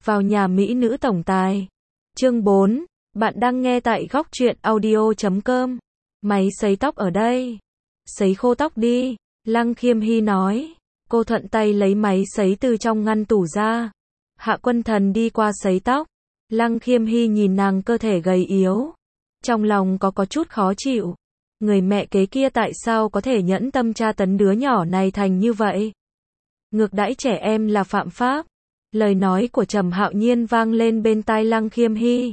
vào nhà mỹ nữ tổng tài. Chương 4, bạn đang nghe tại góc truyện audio.com. Máy sấy tóc ở đây. Sấy khô tóc đi, Lăng Khiêm Hy nói. Cô thuận tay lấy máy sấy từ trong ngăn tủ ra. Hạ Quân Thần đi qua sấy tóc. Lăng Khiêm Hy nhìn nàng cơ thể gầy yếu. Trong lòng có chút khó chịu. Người mẹ kế kia tại sao có thể nhẫn tâm tra tấn đứa nhỏ này thành như vậy? Ngược đãi trẻ em là phạm pháp. Lời nói của Trầm Hạo Nhiên vang lên bên tai Lăng Khiêm Hy.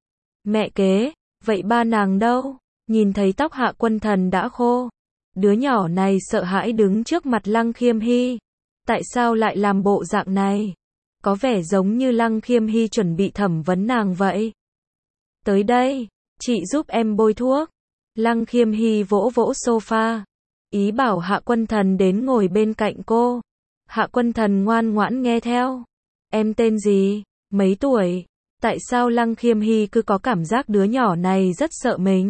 Mẹ kế, vậy ba nàng đâu? Nhìn thấy tóc Hạ Quân Thần đã khô. Đứa nhỏ này sợ hãi đứng trước mặt Lăng Khiêm Hy. Tại sao lại làm bộ dạng này? Có vẻ giống như Lăng Khiêm Hy chuẩn bị thẩm vấn nàng vậy. Tới đây, chị giúp em bôi thuốc. Lăng Khiêm Hy vỗ vỗ sofa. Ý bảo Hạ Quân Thần đến ngồi bên cạnh cô. Hạ Quân Thần ngoan ngoãn nghe theo. Em tên gì? Mấy tuổi? Tại sao Lăng Khiêm Hy cứ có cảm giác đứa nhỏ này rất sợ mình?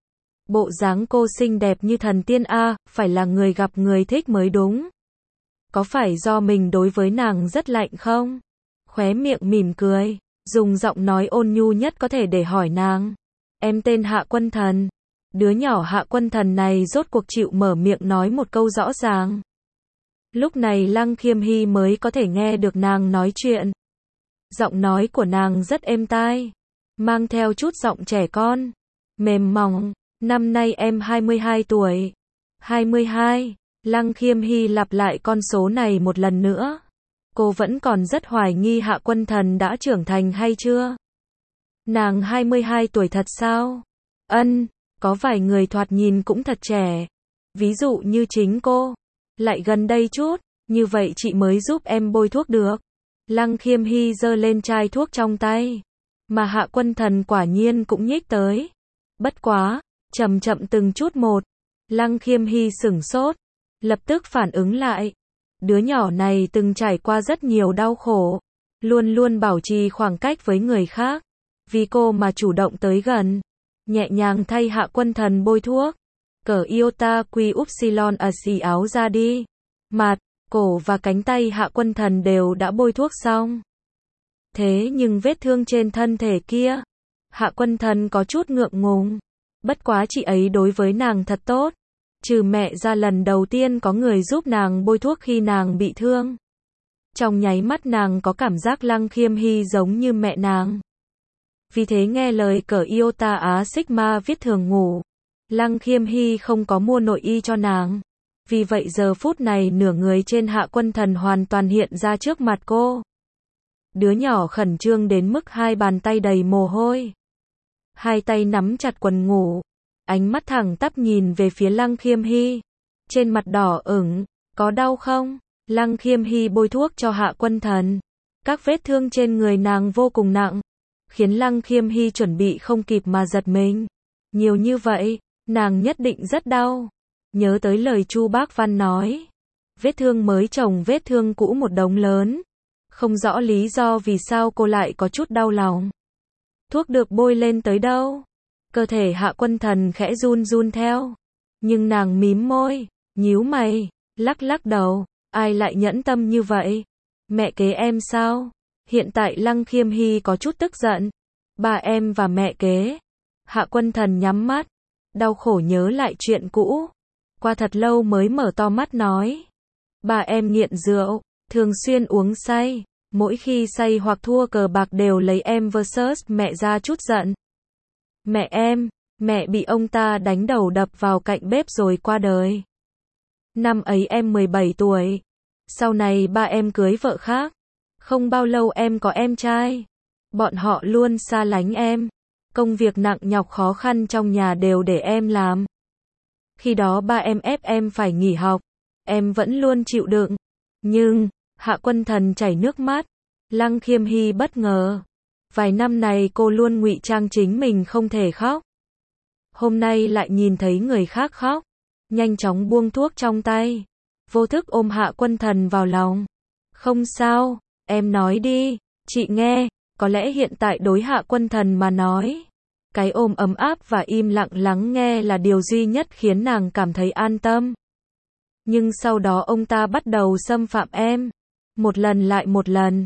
Bộ dáng cô xinh đẹp như thần tiên a, phải là người gặp người thích mới đúng. Có phải do mình đối với nàng rất lạnh không? Khóe miệng mỉm cười, dùng giọng nói ôn nhu nhất có thể để hỏi nàng. Em tên Hạ Quân Thần. Đứa nhỏ Hạ Quân Thần này rốt cuộc chịu mở miệng nói một câu rõ ràng. Lúc này Lăng Khiêm Hy mới có thể nghe được nàng nói chuyện. Giọng nói của nàng rất êm tai, mang theo chút giọng trẻ con, mềm mỏng. Năm nay em 22 tuổi. 22, Lăng Khiêm Hy lặp lại con số này một lần nữa. Cô vẫn còn rất hoài nghi Hạ Quân Thần đã trưởng thành hay chưa. Nàng 22 tuổi thật sao? Có vài người thoạt nhìn cũng thật trẻ. Ví dụ như chính cô. Lại gần đây chút, như vậy chị mới giúp em bôi thuốc được. Lăng Khiêm Hy giơ lên chai thuốc trong tay. Mà Hạ Quân Thần quả nhiên cũng nhích tới. Bất quá, chậm chậm từng chút một. Lăng Khiêm Hy sửng sốt. Lập tức phản ứng lại. Đứa nhỏ này từng trải qua rất nhiều đau khổ. Luôn luôn bảo trì khoảng cách với người khác. Vì cô mà chủ động tới gần. Nhẹ nhàng thay Hạ Quân Thần bôi thuốc. Cởi iota quy upsilon a xì áo ra đi. Mặt, cổ và cánh tay Hạ Quân Thần đều đã bôi thuốc xong. Thế nhưng vết thương trên thân thể kia, Hạ Quân Thần có chút ngượng ngùng. Bất quá chị ấy đối với nàng thật tốt. Trừ mẹ ra lần đầu tiên có người giúp nàng bôi thuốc khi nàng bị thương. Trong nháy mắt nàng có cảm giác Lăng Khiêm Hy giống như mẹ nàng. Vì thế nghe lời cởi iota á sigma viết thường ngủ. Lăng Khiêm Hy không có mua nội y cho nàng. Vì vậy giờ phút này nửa người trên Hạ Quân Thần hoàn toàn hiện ra trước mặt cô. Đứa nhỏ khẩn trương đến mức hai bàn tay đầy mồ hôi. Hai tay nắm chặt quần ngủ. Ánh mắt thẳng tắp nhìn về phía Lăng Khiêm Hy. Trên mặt đỏ ửng, có đau không? Lăng Khiêm Hy bôi thuốc cho Hạ Quân Thần. Các vết thương trên người nàng vô cùng nặng. Khiến Lăng Khiêm Hy chuẩn bị không kịp mà giật mình. Nhiều như vậy, nàng nhất định rất đau. Nhớ tới lời Chu Bác Văn nói. Vết thương mới chồng vết thương cũ một đống lớn. Không rõ lý do vì sao cô lại có chút đau lòng. Thuốc được bôi lên tới đâu? Cơ thể Hạ Quân Thần khẽ run run theo. Nhưng nàng mím môi, nhíu mày, lắc lắc đầu. Ai lại nhẫn tâm như vậy? Mẹ kế em sao? Hiện tại Lăng Khiêm Hy có chút tức giận. Ba em và mẹ kế. Hạ Quân Thần nhắm mắt. Đau khổ nhớ lại chuyện cũ. Qua thật lâu mới mở to mắt nói. Ba em nghiện rượu, thường xuyên uống say. Mỗi khi say hoặc thua cờ bạc đều lấy em versus mẹ ra chút giận. Mẹ bị ông ta đánh đầu đập vào cạnh bếp rồi qua đời. Năm ấy em 17 tuổi. Sau này ba em cưới vợ khác. Không bao lâu em có em trai. Bọn họ luôn xa lánh em. Công việc nặng nhọc khó khăn trong nhà đều để em làm. Khi đó ba em ép em phải nghỉ học. Em vẫn luôn chịu đựng. Nhưng, Hạ Quân Thần chảy nước mắt. Lăng Khiêm Hy bất ngờ. Vài năm này cô luôn ngụy trang chính mình không thể khóc. Hôm nay lại nhìn thấy người khác khóc. Nhanh chóng buông thuốc trong tay. Vô thức ôm Hạ Quân Thần vào lòng. Không sao, em nói đi, chị nghe. Có lẽ hiện tại đối Hạ Quân Thần mà nói. Cái ôm ấm áp và im lặng lắng nghe là điều duy nhất khiến nàng cảm thấy an tâm. Nhưng sau đó ông ta bắt đầu xâm phạm em. Một lần lại một lần.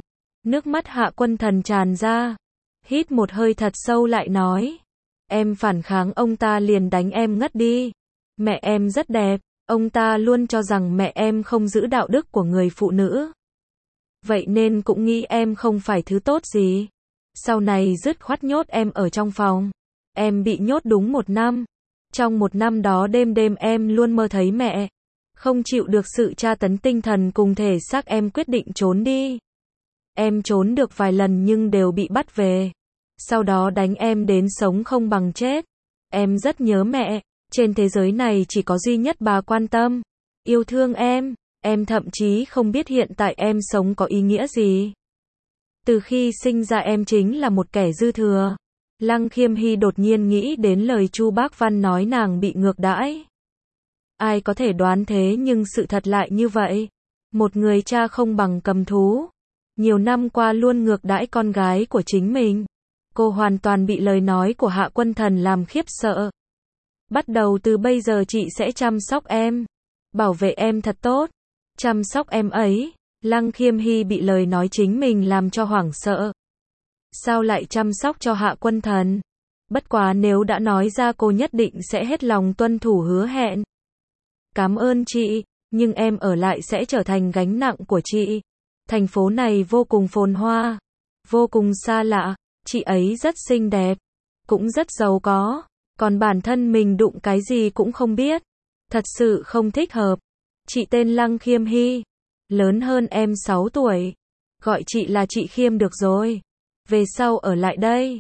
Nước mắt Hạ Quân Thần tràn ra. Hít một hơi thật sâu lại nói. Em phản kháng ông ta liền đánh em ngất đi. Mẹ em rất đẹp, ông ta luôn cho rằng mẹ em không giữ đạo đức của người phụ nữ. Vậy nên cũng nghĩ em không phải thứ tốt gì. Sau này dứt khoát nhốt em ở trong phòng. Em bị nhốt đúng 1 năm. Trong 1 năm đó đêm đêm em luôn mơ thấy mẹ. Không chịu được sự tra tấn tinh thần cùng thể xác em quyết định trốn đi. Em trốn được vài lần nhưng đều bị bắt về. Sau đó đánh em đến sống không bằng chết. Em rất nhớ mẹ. Trên thế giới này chỉ có duy nhất bà quan tâm, yêu thương em. Em thậm chí không biết hiện tại em sống có ý nghĩa gì. Từ khi sinh ra em chính là một kẻ dư thừa. Lăng Khiêm Hy đột nhiên nghĩ đến lời Chu Bác Văn nói nàng bị ngược đãi. Ai có thể đoán thế nhưng sự thật lại như vậy. Một người cha không bằng cầm thú. Nhiều năm qua luôn ngược đãi con gái của chính mình. Cô hoàn toàn bị lời nói của Hạ Quân Thần làm khiếp sợ. Bắt đầu từ bây giờ chị sẽ chăm sóc em. Bảo vệ em thật tốt. Chăm sóc em ấy. Lăng Khiêm Hy bị lời nói chính mình làm cho hoảng sợ. Sao lại chăm sóc cho Hạ Quân Thần? Bất quá nếu đã nói ra cô nhất định sẽ hết lòng tuân thủ hứa hẹn. Cảm ơn chị, nhưng em ở lại sẽ trở thành gánh nặng của chị. Thành phố này vô cùng phồn hoa, vô cùng xa lạ, chị ấy rất xinh đẹp, cũng rất giàu có, còn bản thân mình đụng cái gì cũng không biết. Thật sự không thích hợp. Chị tên Lăng Khiêm Hy, lớn hơn em 6 tuổi. Gọi chị là chị Khiêm được rồi. Về sau ở lại đây.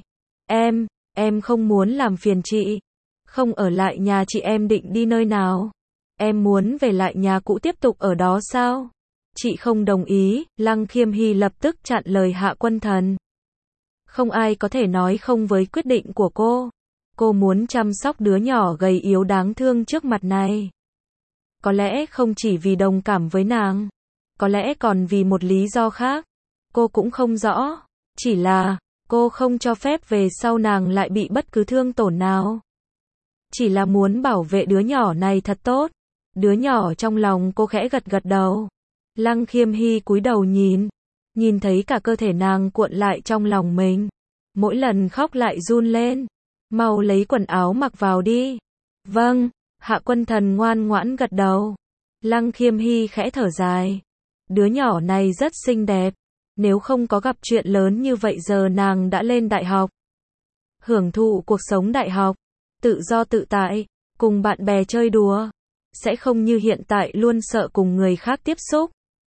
Em không muốn làm phiền chị. Không ở lại nhà chị em định đi nơi nào? Em muốn về lại nhà cũ tiếp tục ở đó sao? Chị không đồng ý, Lăng Khiêm Hy lập tức chặn lời Hạ Quân Thần. Không ai có thể nói không với quyết định của cô. Cô muốn chăm sóc đứa nhỏ gầy yếu đáng thương trước mặt này. Có lẽ không chỉ vì đồng cảm với nàng. Có lẽ còn vì một lý do khác. Cô cũng không rõ. Chỉ là, cô không cho phép về sau nàng lại bị bất cứ thương tổn nào. Chỉ là muốn bảo vệ đứa nhỏ này thật tốt. Đứa nhỏ trong lòng cô khẽ gật gật đầu. Lăng Khiêm Hy cúi đầu nhìn thấy cả cơ thể nàng cuộn lại trong lòng mình. Mỗi lần khóc lại run lên. Mau lấy quần áo mặc vào đi. Vâng, Hạ Quân Thần ngoan ngoãn gật đầu. Lăng Khiêm Hy khẽ thở dài. Đứa nhỏ này rất xinh đẹp. Nếu không có gặp chuyện lớn như vậy giờ nàng đã lên đại học. Hưởng thụ cuộc sống đại học. Tự do tự tại, cùng bạn bè chơi đùa. Sẽ không như hiện tại luôn sợ cùng người khác tiếp xúc.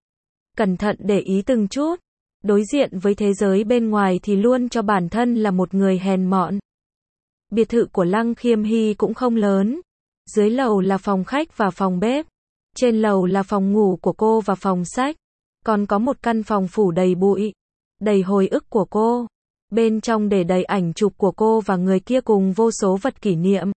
Cẩn thận để ý từng chút. Đối diện với thế giới bên ngoài thì luôn cho bản thân là một người hèn mọn. Biệt thự của Lăng Khiêm Hy cũng không lớn. Dưới lầu là phòng khách và phòng bếp. Trên lầu là phòng ngủ của cô và phòng sách. Còn có một căn phòng phủ đầy bụi. Đầy hồi ức của cô. Bên trong để đầy ảnh chụp của cô và người kia cùng vô số vật kỷ niệm.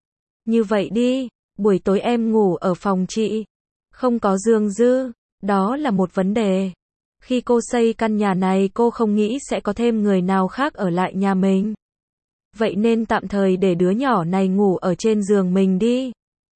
Như vậy đi, buổi tối em ngủ ở phòng chị. Không có giường dư. Đó là một vấn đề. Khi cô xây căn nhà này cô không nghĩ sẽ có thêm người nào khác ở lại nhà mình. Vậy nên tạm thời để đứa nhỏ này ngủ ở trên giường mình đi.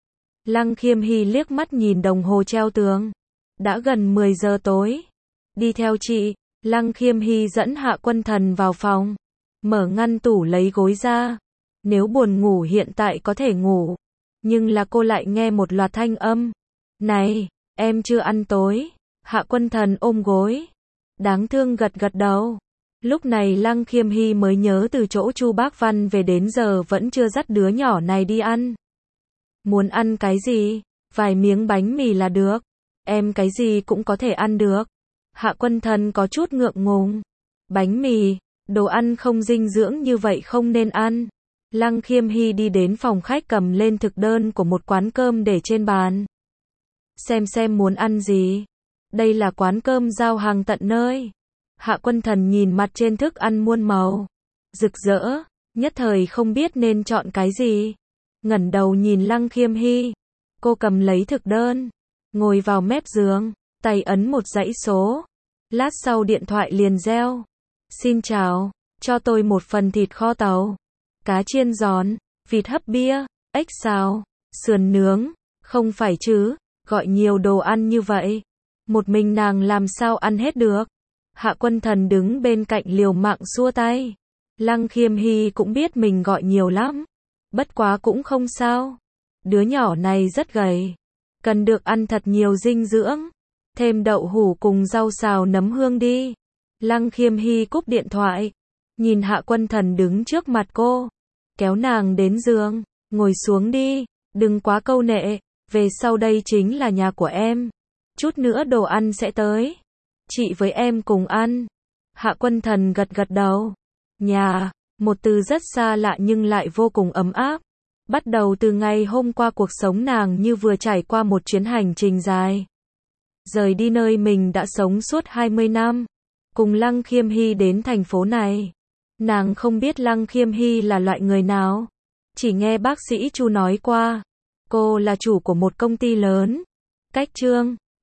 Lăng Khiêm Hy liếc mắt nhìn đồng hồ treo tường. Đã gần 10 giờ tối. Đi theo chị. Lăng Khiêm Hy dẫn Hạ Quân Thần vào phòng. Mở ngăn tủ lấy gối ra. Nếu buồn ngủ hiện tại có thể ngủ. Nhưng là cô lại nghe một loạt thanh âm. Này, em chưa ăn tối. Hạ Quân Thần ôm gối. Đáng thương gật gật đầu. Lúc này Lăng Khiêm Hy mới nhớ từ chỗ Chu Bác Văn về đến giờ vẫn chưa dắt đứa nhỏ này đi ăn. Muốn ăn cái gì? Vài miếng bánh mì là được. Em cái gì cũng có thể ăn được. Hạ Quân Thần có chút ngượng ngùng. Bánh mì, đồ ăn không dinh dưỡng như vậy không nên ăn. Lăng Khiêm Hy đi đến phòng khách cầm lên thực đơn của một quán cơm để trên bàn. Xem muốn ăn gì. Đây là quán cơm giao hàng tận nơi. Hạ Quân Thần nhìn mặt trên thức ăn muôn màu. Rực rỡ, nhất thời không biết nên chọn cái gì. Ngẩng đầu nhìn Lăng Khiêm Hy. Cô cầm lấy thực đơn. Ngồi vào mép giường. Tay ấn một dãy số. Lát sau điện thoại liền reo. Xin chào, cho tôi một phần thịt kho tàu. Cá chiên giòn, vịt hấp bia, ếch xào, sườn nướng. Không phải chứ, gọi nhiều đồ ăn như vậy. Một mình nàng làm sao ăn hết được. Hạ Quân Thần đứng bên cạnh liều mạng xua tay. Lăng Khiêm Hy cũng biết mình gọi nhiều lắm. Bất quá cũng không sao. Đứa nhỏ này rất gầy. Cần được ăn thật nhiều dinh dưỡng. Thêm đậu hũ cùng rau xào nấm hương đi. Lăng Khiêm Hy cúp điện thoại. Nhìn Hạ Quân Thần đứng trước mặt cô. Kéo nàng đến giường. Ngồi xuống đi. Đừng quá câu nệ. Về sau đây chính là nhà của em. Chút nữa đồ ăn sẽ tới. Chị với em cùng ăn. Hạ Quân Thần gật gật đầu. Nhà, một từ rất xa lạ nhưng lại vô cùng ấm áp. Bắt đầu từ ngày hôm qua cuộc sống nàng như vừa trải qua một chuyến hành trình dài. Rời đi nơi mình đã sống suốt 20 năm. Cùng Lăng Khiêm Hy đến thành phố này. Nàng không biết Lăng Khiêm Hy là loại người nào. Chỉ nghe bác sĩ Chu nói qua. Cô là chủ của một công ty lớn. Cách Trương